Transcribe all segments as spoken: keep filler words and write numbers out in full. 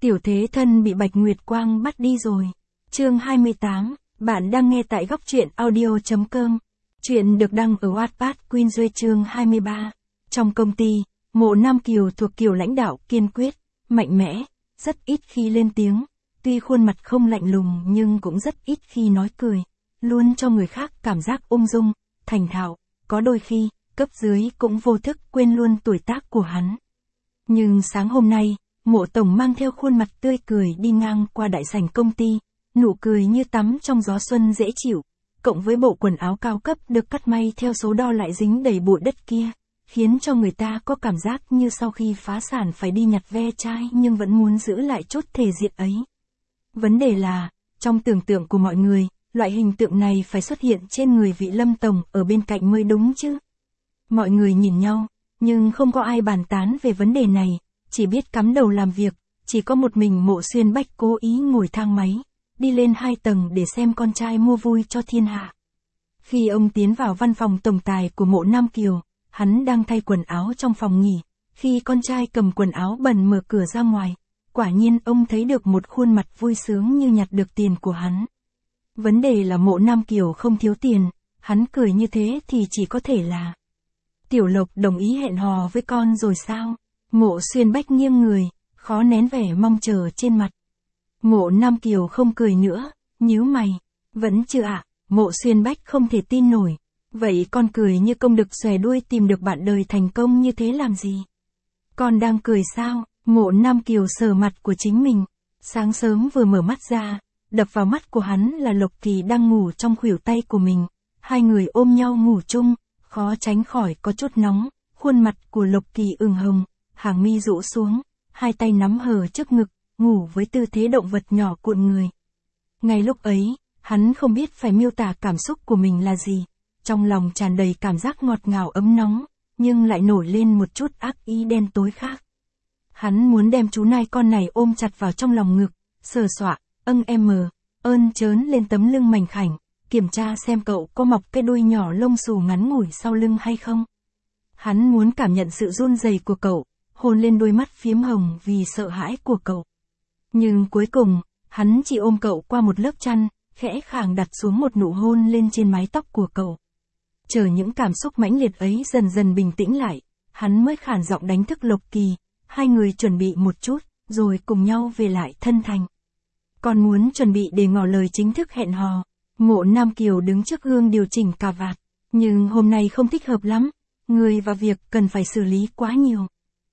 Tiểu thế thân bị Bạch Nguyệt Quang bắt đi rồi. Chương hai mươi tám, bạn đang nghe tại góc truyện audio.com. Chuyện được đăng ở Wattpad Queensway chương hai mươi ba. Trong công ty, Mộ Nam Kiều thuộc kiểu lãnh đạo kiên quyết, mạnh mẽ, rất ít khi lên tiếng, tuy khuôn mặt không lạnh lùng nhưng cũng rất ít khi nói cười, luôn cho người khác cảm giác ung dung, thành thạo, có đôi khi, cấp dưới cũng vô thức quên luôn tuổi tác của hắn. Nhưng sáng hôm nay, Mộ Tổng mang theo khuôn mặt tươi cười đi ngang qua đại sảnh công ty, nụ cười như tắm trong gió xuân dễ chịu, cộng với bộ quần áo cao cấp được cắt may theo số đo lại dính đầy bụi đất kia, khiến cho người ta có cảm giác như sau khi phá sản phải đi nhặt ve chai nhưng vẫn muốn giữ lại chút thể diện ấy. Vấn đề là, trong tưởng tượng của mọi người, loại hình tượng này phải xuất hiện trên người vị Lâm Tổng ở bên cạnh mới đúng chứ. Mọi người nhìn nhau, nhưng không có ai bàn tán về vấn đề này, chỉ biết cắm đầu làm việc, chỉ có một mình Mộ Xuyên Bách cố ý ngồi thang máy, đi lên hai tầng để xem con trai mua vui cho thiên hạ. Khi ông tiến vào văn phòng tổng tài của Mộ Nam Kiều, hắn đang thay quần áo trong phòng nghỉ, khi con trai cầm quần áo bẩn mở cửa ra ngoài, quả nhiên ông thấy được một khuôn mặt vui sướng như nhặt được tiền của hắn. Vấn đề là Mộ Nam Kiều không thiếu tiền, hắn cười như thế thì chỉ có thể là Tiểu Lộc đồng ý hẹn hò với con rồi sao? Mộ Xuyên Bách nghiêng người, khó nén vẻ mong chờ trên mặt. Mộ Nam Kiều không cười nữa, nhíu mày, vẫn chưa ạ, à? Mộ Xuyên Bách không thể tin nổi. Vậy con cười như công đực xòe đuôi tìm được bạn đời thành công như thế làm gì? Con đang cười sao? Mộ Nam Kiều sờ mặt của chính mình. Sáng sớm vừa mở mắt ra, đập vào mắt của hắn là Lộc Kỳ đang ngủ trong khuỷu tay của mình. Hai người ôm nhau ngủ chung, khó tránh khỏi có chút nóng. Khuôn mặt của Lộc Kỳ ửng hồng, hàng mi rũ xuống, hai tay nắm hờ trước ngực, ngủ với tư thế động vật nhỏ cuộn người. Ngay lúc ấy, hắn không biết phải miêu tả cảm xúc của mình là gì. Trong lòng tràn đầy cảm giác ngọt ngào ấm nóng, nhưng lại nổi lên một chút ác ý đen tối khác. Hắn muốn đem chú nai con này ôm chặt vào trong lòng ngực, sờ soạ, âng em mờ, ơn trớn lên tấm lưng mảnh khảnh, kiểm tra xem cậu có mọc cái đuôi nhỏ lông xù ngắn ngủi sau lưng hay không. Hắn muốn cảm nhận sự run rẩy của cậu, hôn lên đôi mắt phiếm hồng vì sợ hãi của cậu. Nhưng cuối cùng, hắn chỉ ôm cậu qua một lớp chăn, khẽ khàng đặt xuống một nụ hôn lên trên mái tóc của cậu. Chờ những cảm xúc mãnh liệt ấy dần dần bình tĩnh lại, hắn mới khản giọng đánh thức Lộc Kỳ, hai người chuẩn bị một chút, rồi cùng nhau về lại thân thành. Còn muốn chuẩn bị để ngỏ lời chính thức hẹn hò. Mộ Nam Kiều đứng trước gương điều chỉnh cà vạt, nhưng hôm nay không thích hợp lắm, người và việc cần phải xử lý quá nhiều.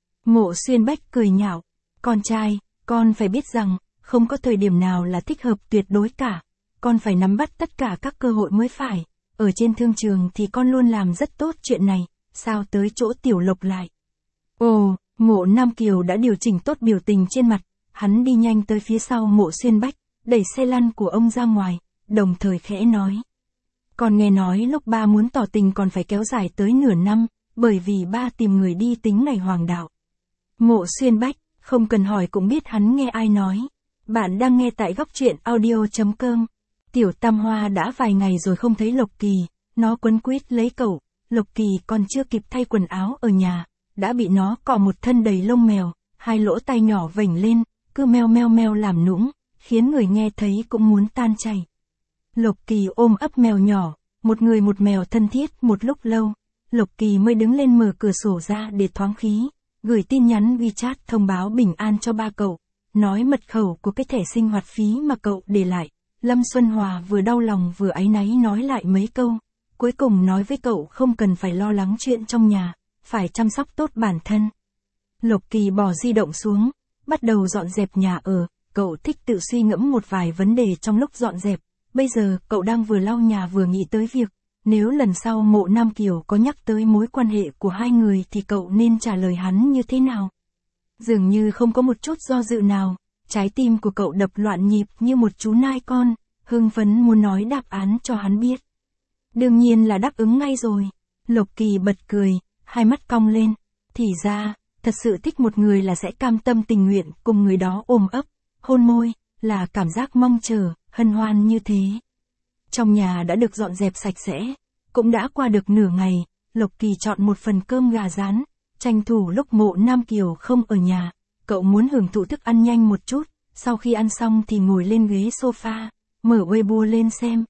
Mộ Xuyên Bách cười nhạo, con trai, con phải biết rằng, không có thời điểm nào là thích hợp tuyệt đối cả, con phải nắm bắt tất cả các cơ hội mới phải. Ở trên thương trường thì con luôn làm rất tốt chuyện này, sao tới chỗ Tiểu Lộc lại? Ồ, Mộ Nam Kiều đã điều chỉnh tốt biểu tình trên mặt, hắn đi nhanh tới phía sau Mộ Xuyên Bách, đẩy xe lăn của ông ra ngoài, đồng thời khẽ nói. Con nghe nói lúc ba muốn tỏ tình còn phải kéo dài tới nửa năm, bởi vì ba tìm người đi tính ngày hoàng đạo. Mộ Xuyên Bách, không cần hỏi cũng biết hắn nghe ai nói. Bạn đang nghe tại góc truyện audio.com. Tiểu Tam Hoa đã vài ngày rồi không thấy Lộc Kỳ, nó quấn quýt lấy cậu, Lộc Kỳ còn chưa kịp thay quần áo ở nhà, đã bị nó cọ một thân đầy lông mèo, hai lỗ tai nhỏ vểnh lên, cứ meo meo meo làm nũng, khiến người nghe thấy cũng muốn tan chảy. Lộc Kỳ ôm ấp mèo nhỏ, một người một mèo thân thiết một lúc lâu, Lộc Kỳ mới đứng lên mở cửa sổ ra để thoáng khí, gửi tin nhắn WeChat thông báo bình an cho ba cậu, nói mật khẩu của cái thẻ sinh hoạt phí mà cậu để lại. Lâm Xuân Hòa vừa đau lòng vừa áy náy nói lại mấy câu, cuối cùng nói với cậu không cần phải lo lắng chuyện trong nhà, phải chăm sóc tốt bản thân. Lộc Kỳ bỏ di động xuống, bắt đầu dọn dẹp nhà ở, cậu thích tự suy ngẫm một vài vấn đề trong lúc dọn dẹp, bây giờ cậu đang vừa lau nhà vừa nghĩ tới việc, nếu lần sau Mộ Nam Kiều có nhắc tới mối quan hệ của hai người thì cậu nên trả lời hắn như thế nào. Dường như không có một chút do dự nào. Trái tim của cậu đập loạn nhịp như một chú nai con, hưng phấn muốn nói đáp án cho hắn biết. Đương nhiên là đáp ứng ngay rồi. Lộc Kỳ bật cười, hai mắt cong lên. Thì ra, thật sự thích một người là sẽ cam tâm tình nguyện cùng người đó ôm ấp, hôn môi, là cảm giác mong chờ, hân hoan như thế. Trong nhà đã được dọn dẹp sạch sẽ, cũng đã qua được nửa ngày, Lộc Kỳ chọn một phần cơm gà rán, tranh thủ lúc Mộ Nam Kiều không ở nhà. Cậu muốn hưởng thụ thức ăn nhanh một chút, sau khi ăn xong thì ngồi lên ghế sofa, mở Weibo lên xem.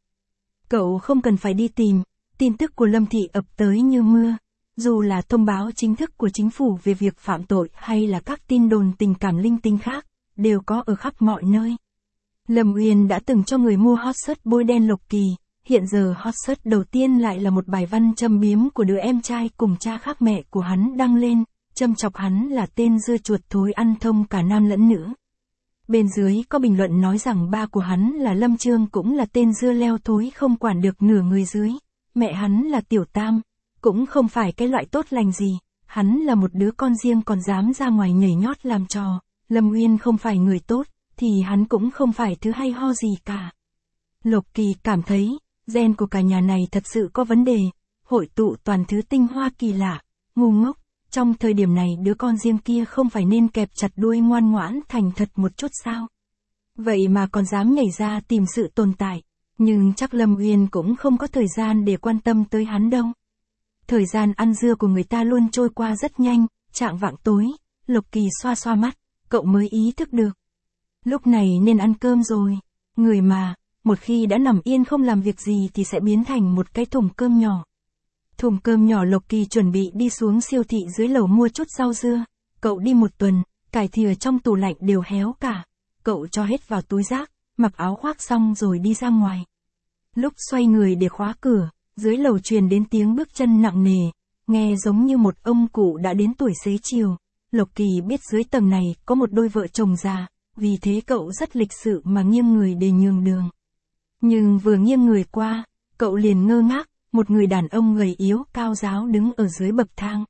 Cậu không cần phải đi tìm, tin tức của Lâm Thị ập tới như mưa. Dù là thông báo chính thức của chính phủ về việc phạm tội hay là các tin đồn tình cảm linh tinh khác, đều có ở khắp mọi nơi. Lâm Uyên đã từng cho người mua hot search bôi đen Lộc Kỳ, hiện giờ hot search đầu tiên lại là một bài văn châm biếm của đứa em trai cùng cha khác mẹ của hắn đăng lên, châm chọc hắn là tên dưa chuột thối ăn thông cả nam lẫn nữ. Bên dưới có bình luận nói rằng ba của hắn là Lâm Trương cũng là tên dưa leo thối không quản được nửa người dưới, mẹ hắn là Tiểu Tam, cũng không phải cái loại tốt lành gì, hắn là một đứa con riêng còn dám ra ngoài nhảy nhót làm trò, Lâm Uyên không phải người tốt, thì hắn cũng không phải thứ hay ho gì cả. Lộc Kỳ cảm thấy, gen của cả nhà này thật sự có vấn đề, hội tụ toàn thứ tinh hoa kỳ lạ, ngu ngốc, trong thời điểm này đứa con riêng kia không phải nên kẹp chặt đuôi ngoan ngoãn thành thật một chút sao? Vậy mà còn dám nhảy ra tìm sự tồn tại, nhưng chắc Lâm Uyên cũng không có thời gian để quan tâm tới hắn đâu. Thời gian ăn dưa của người ta luôn trôi qua rất nhanh, chạng vạng tối, Lộc Kỳ xoa xoa mắt, cậu mới ý thức được. Lúc này nên ăn cơm rồi, người mà, một khi đã nằm yên không làm việc gì thì sẽ biến thành một cái thùng cơm nhỏ. Thùng cơm nhỏ Lộc Kỳ chuẩn bị đi xuống siêu thị dưới lầu mua chút rau dưa, cậu đi một tuần, cải thìa trong tủ lạnh đều héo cả, cậu cho hết vào túi rác, mặc áo khoác xong rồi đi ra ngoài. Lúc xoay người để khóa cửa, dưới lầu truyền đến tiếng bước chân nặng nề, nghe giống như một ông cụ đã đến tuổi xế chiều. Lộc Kỳ biết dưới tầng này có một đôi vợ chồng già, vì thế cậu rất lịch sự mà nghiêng người để nhường đường. Nhưng vừa nghiêng người qua, cậu liền ngơ ngác, một người đàn ông gầy yếu cao ráo đứng ở dưới bậc thang.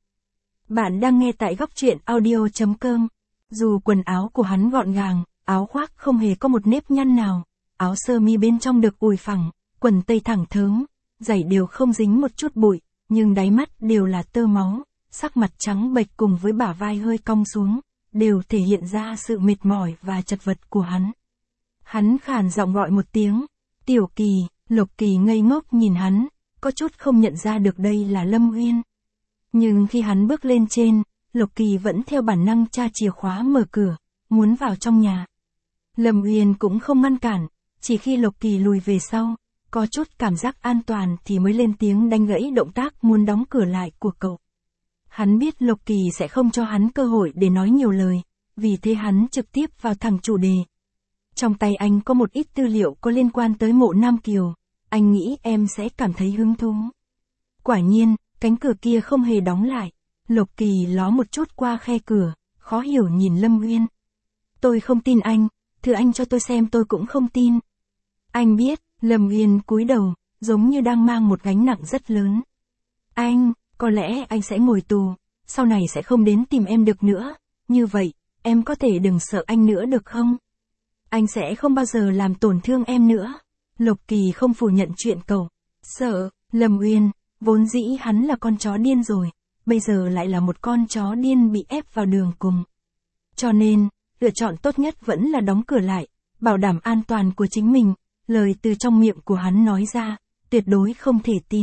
Bạn đang nghe tại góc truyện audio chấm com. Dù quần áo của hắn gọn gàng, áo khoác không hề có một nếp nhăn nào, áo sơ mi bên trong được ủi phẳng, quần tây thẳng thớm, giày đều không dính một chút bụi, nhưng đáy mắt đều là tơ máu, sắc mặt trắng bệch cùng với bả vai hơi cong xuống, đều thể hiện ra sự mệt mỏi và chật vật của hắn. Hắn khàn giọng gọi một tiếng, Tiểu Kỳ, Lộc Kỳ ngây ngốc nhìn hắn, có chút không nhận ra được đây là Lâm Uyên. Nhưng khi hắn bước lên trên, Lộc Kỳ vẫn theo bản năng tra chìa khóa mở cửa, muốn vào trong nhà. Lâm Uyên cũng không ngăn cản, chỉ khi Lộc Kỳ lùi về sau, có chút cảm giác an toàn thì mới lên tiếng đánh gãy động tác muốn đóng cửa lại của cậu. Hắn biết Lộc Kỳ sẽ không cho hắn cơ hội để nói nhiều lời, vì thế hắn trực tiếp vào thẳng chủ đề. Trong tay anh có một ít tư liệu có liên quan tới mộ Nam Kiều, anh nghĩ em sẽ cảm thấy hứng thú. Quả nhiên, cánh cửa kia không hề đóng lại, Lộc Kỳ ló một chút qua khe cửa, khó hiểu nhìn Lâm Uyên. Tôi không tin anh, thử anh cho tôi xem tôi cũng không tin. Anh biết, Lâm Uyên cúi đầu, giống như đang mang một gánh nặng rất lớn. Anh, có lẽ anh sẽ ngồi tù, sau này sẽ không đến tìm em được nữa, như vậy, em có thể đừng sợ anh nữa được không? Anh sẽ không bao giờ làm tổn thương em nữa. Lộc Kỳ không phủ nhận chuyện cậu sợ. Lâm Uyên, vốn dĩ hắn là con chó điên rồi, bây giờ lại là một con chó điên bị ép vào đường cùng. Cho nên, lựa chọn tốt nhất vẫn là đóng cửa lại, bảo đảm an toàn của chính mình. Lời từ trong miệng của hắn nói ra, tuyệt đối không thể tin.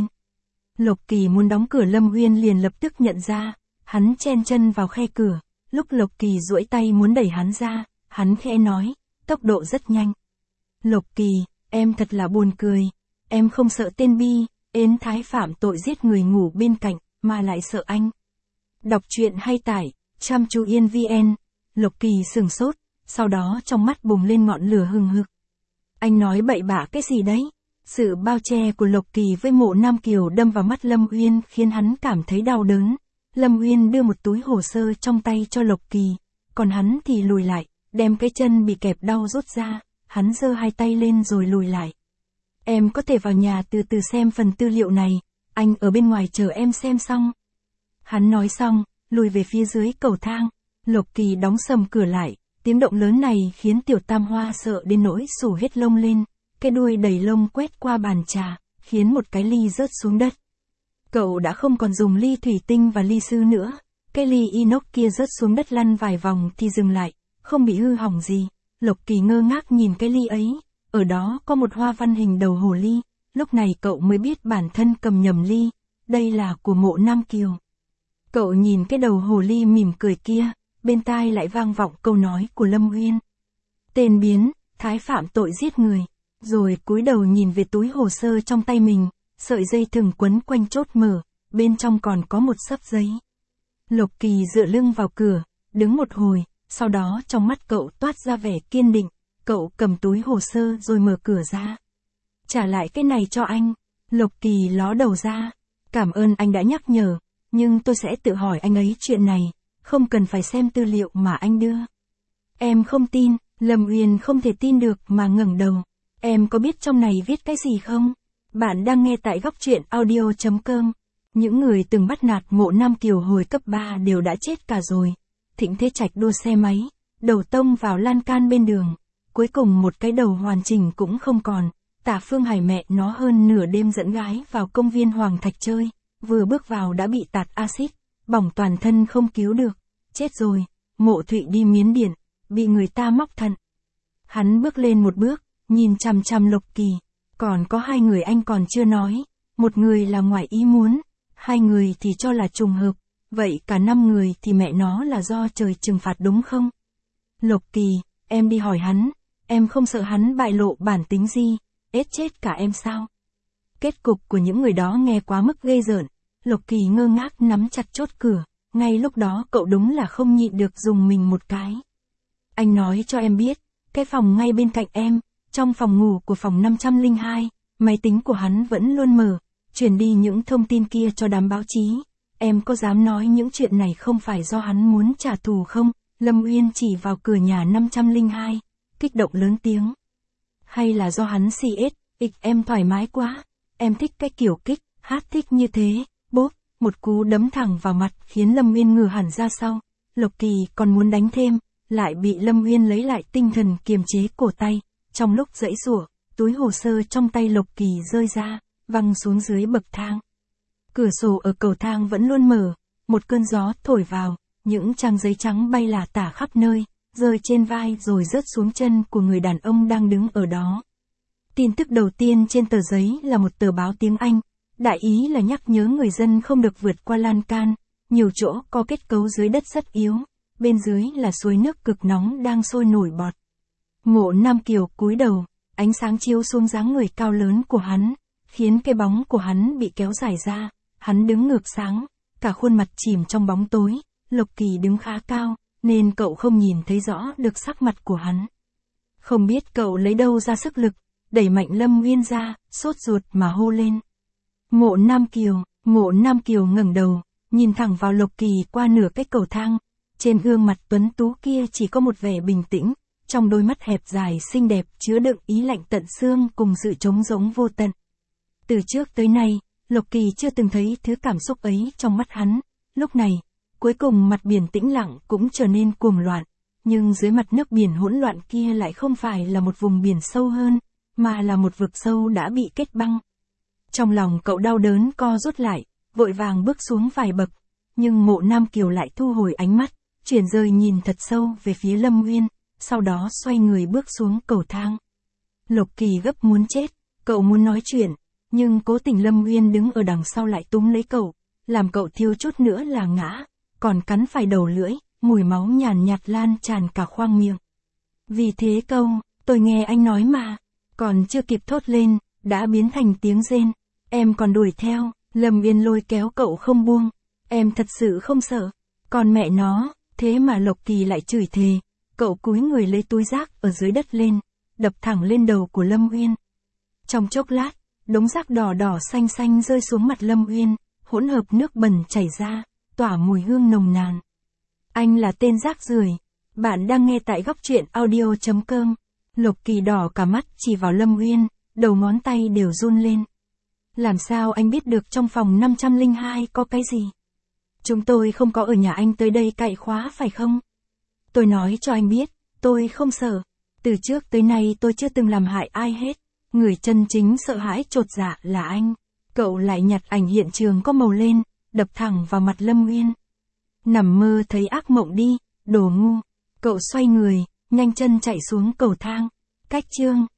Lộc Kỳ muốn đóng cửa, Lâm Uyên liền lập tức nhận ra, hắn chen chân vào khe cửa, lúc Lộc Kỳ duỗi tay muốn đẩy hắn ra, hắn khẽ nói, tốc độ rất nhanh. Lộc Kỳ, em thật là buồn cười, em không sợ tên bi, ến thái phạm tội giết người ngủ bên cạnh, mà lại sợ anh. Đọc truyện hay tải, chăm chú yên vn. Lộc Kỳ sừng sốt, sau đó trong mắt bùng lên ngọn lửa hừng hực. Anh nói bậy bạ cái gì đấy? Sự bao che của Lộc Kỳ với mộ Nam Kiều đâm vào mắt Lâm Uyên khiến hắn cảm thấy đau đớn. Lâm Uyên đưa một túi hồ sơ trong tay cho Lộc Kỳ, còn hắn thì lùi lại, đem cái chân bị kẹp đau rút ra, hắn giơ hai tay lên rồi lùi lại. Em có thể vào nhà từ từ xem phần tư liệu này, anh ở bên ngoài chờ em xem xong. Hắn nói xong, lùi về phía dưới cầu thang, Lộc Kỳ đóng sầm cửa lại, tiếng động lớn này khiến Tiểu Tam Hoa sợ đến nỗi xù hết lông lên, cái đuôi đầy lông quét qua bàn trà, khiến một cái ly rớt xuống đất. Cậu đã không còn dùng ly thủy tinh và ly sứ nữa, cái ly inox kia rớt xuống đất lăn vài vòng thì dừng lại, không bị hư hỏng gì. Lộc Kỳ ngơ ngác nhìn cái ly ấy, ở đó có một hoa văn hình đầu hồ ly, lúc này cậu mới biết bản thân cầm nhầm ly, đây là của mộ Nam Kiều. Cậu nhìn cái đầu hồ ly mỉm cười kia, bên tai lại vang vọng câu nói của Lâm Uyên. Tên biến, thái phạm tội giết người. Rồi cúi đầu nhìn về túi hồ sơ trong tay mình, sợi dây thừng quấn quanh chốt mở, bên trong còn có một xấp giấy. Lộc Kỳ dựa lưng vào cửa, đứng một hồi, sau đó trong mắt cậu toát ra vẻ kiên định, cậu cầm túi hồ sơ rồi mở cửa ra. Trả lại cái này cho anh. Lộc Kỳ ló đầu ra. Cảm ơn anh đã nhắc nhở, nhưng tôi sẽ tự hỏi anh ấy chuyện này, không cần phải xem tư liệu mà anh đưa. Em không tin. Lâm Uyên không thể tin được mà ngẩng đầu. Em có biết trong này viết cái gì không? Bạn đang nghe tại góc truyện audio chấm com. Những người từng bắt nạt Mộ Nam Kiều hồi cấp ba đều đã chết cả rồi. Thịnh Thế Trạch đua xe máy, đầu tông vào lan can bên đường. Cuối cùng một cái đầu hoàn chỉnh cũng không còn. Tả Phương Hải mẹ nó hơn nửa đêm dẫn gái vào công viên Hoàng Thạch chơi. Vừa bước vào đã bị tạt axit, bỏng toàn thân không cứu được. Chết rồi. Mộ Thụy đi Miến Điện, bị người ta móc thận. Hắn bước lên một bước, nhìn chằm chằm Lộc Kỳ. Còn có hai người anh còn chưa nói. Một người là ngoài ý muốn, hai người thì cho là trùng hợp. Vậy cả năm người thì mẹ nó là do trời trừng phạt đúng không? Lộc Kỳ, em đi hỏi hắn. Em không sợ hắn bại lộ bản tính gì, ết chết cả em sao? Kết cục của những người đó nghe quá mức ghê rợn. Lộc Kỳ ngơ ngác nắm chặt chốt cửa. Ngay lúc đó cậu đúng là không nhịn được dùng mình một cái. Anh nói cho em biết, cái phòng ngay bên cạnh em, trong phòng ngủ của phòng năm trăm lẻ hai, máy tính của hắn vẫn luôn mở, truyền đi những thông tin kia cho đám báo chí. Em có dám nói những chuyện này không phải do hắn muốn trả thù không? Lâm Uyên chỉ vào cửa nhà năm trăm lẻ hai, kích động lớn tiếng. Hay là do hắn xê ét, ịch em thoải mái quá, em thích cái kiểu kích, hát thích như thế, bốp, một cú đấm thẳng vào mặt khiến Lâm Uyên ngửa hẳn ra sau. Lộc Kỳ còn muốn đánh thêm, lại bị Lâm Uyên lấy lại tinh thần kiềm chế cổ tay. Trong lúc giãy giụa, túi hồ sơ trong tay Lộc Kỳ rơi ra, văng xuống dưới bậc thang. Cửa sổ ở cầu thang vẫn luôn mở, một cơn gió thổi vào, những trang giấy trắng bay lả tả khắp nơi, rơi trên vai rồi rớt xuống chân của người đàn ông đang đứng ở đó. Tin tức đầu tiên trên tờ giấy là một tờ báo tiếng Anh, đại ý là nhắc nhớ người dân không được vượt qua lan can, nhiều chỗ có kết cấu dưới đất rất yếu, bên dưới là suối nước cực nóng đang sôi nổi bọt. Mộ Nam Kiều cúi đầu, ánh sáng chiếu xuống dáng người cao lớn của hắn, khiến cái bóng của hắn bị kéo dài ra, hắn đứng ngược sáng, cả khuôn mặt chìm trong bóng tối. Lộc Kỳ đứng khá cao, nên cậu không nhìn thấy rõ được sắc mặt của hắn. Không biết cậu lấy đâu ra sức lực, đẩy mạnh Lâm Uyên ra, sốt ruột mà hô lên. Mộ Nam Kiều. Mộ Nam Kiều ngẩng đầu, nhìn thẳng vào Lộc Kỳ qua nửa cái cầu thang. Trên gương mặt tuấn tú kia chỉ có một vẻ bình tĩnh, trong đôi mắt hẹp dài xinh đẹp chứa đựng ý lạnh tận xương cùng sự trống rỗng vô tận. Từ trước tới nay, Lộc Kỳ chưa từng thấy thứ cảm xúc ấy trong mắt hắn. Lúc này, cuối cùng mặt biển tĩnh lặng cũng trở nên cuồng loạn, nhưng dưới mặt nước biển hỗn loạn kia lại không phải là một vùng biển sâu hơn, mà là một vực sâu đã bị kết băng. Trong lòng cậu đau đớn co rút lại, vội vàng bước xuống vài bậc, nhưng Mộ Nam Kiều lại thu hồi ánh mắt, chuyển rời nhìn thật sâu về phía Lâm Uyên, sau đó xoay người bước xuống cầu thang. Lộc Kỳ gấp muốn chết, cậu muốn nói chuyện, nhưng cố tình Lâm Uyên đứng ở đằng sau lại túm lấy cậu, làm cậu thiếu chút nữa là ngã, còn cắn phải đầu lưỡi, mùi máu nhàn nhạt lan tràn cả khoang miệng. Vì thế câu, tôi nghe anh nói mà, còn chưa kịp thốt lên, đã biến thành tiếng rên. Em còn đuổi theo, Lâm Uyên lôi kéo cậu không buông. Em thật sự không sợ. Còn mẹ nó, thế mà Lộc Kỳ lại chửi thề. Cậu cúi người lấy túi rác ở dưới đất lên, đập thẳng lên đầu của Lâm Uyên. Trong chốc lát, đống rác đỏ đỏ xanh xanh rơi xuống mặt Lâm Uyên, hỗn hợp nước bẩn chảy ra, tỏa mùi hương nồng nàn. Anh là tên rác rưởi. Bạn đang nghe tại góc truyện audio chấm com. Lộc Kỳ đỏ cả mắt chỉ vào Lâm Uyên, đầu ngón tay đều run lên. Làm sao anh biết được trong phòng năm trăm lẻ hai có cái gì? Chúng tôi không có ở nhà anh tới đây cậy khóa phải không? Tôi nói cho anh biết, tôi không sợ. Từ trước tới nay tôi chưa từng làm hại ai hết. Người chân chính sợ hãi chột dạ là anh. Cậu lại nhặt ảnh hiện trường có màu lên, đập thẳng vào mặt Lâm Uyên. Nằm mơ thấy ác mộng đi, đồ ngu. Cậu xoay người, nhanh chân chạy xuống cầu thang. Cách chương.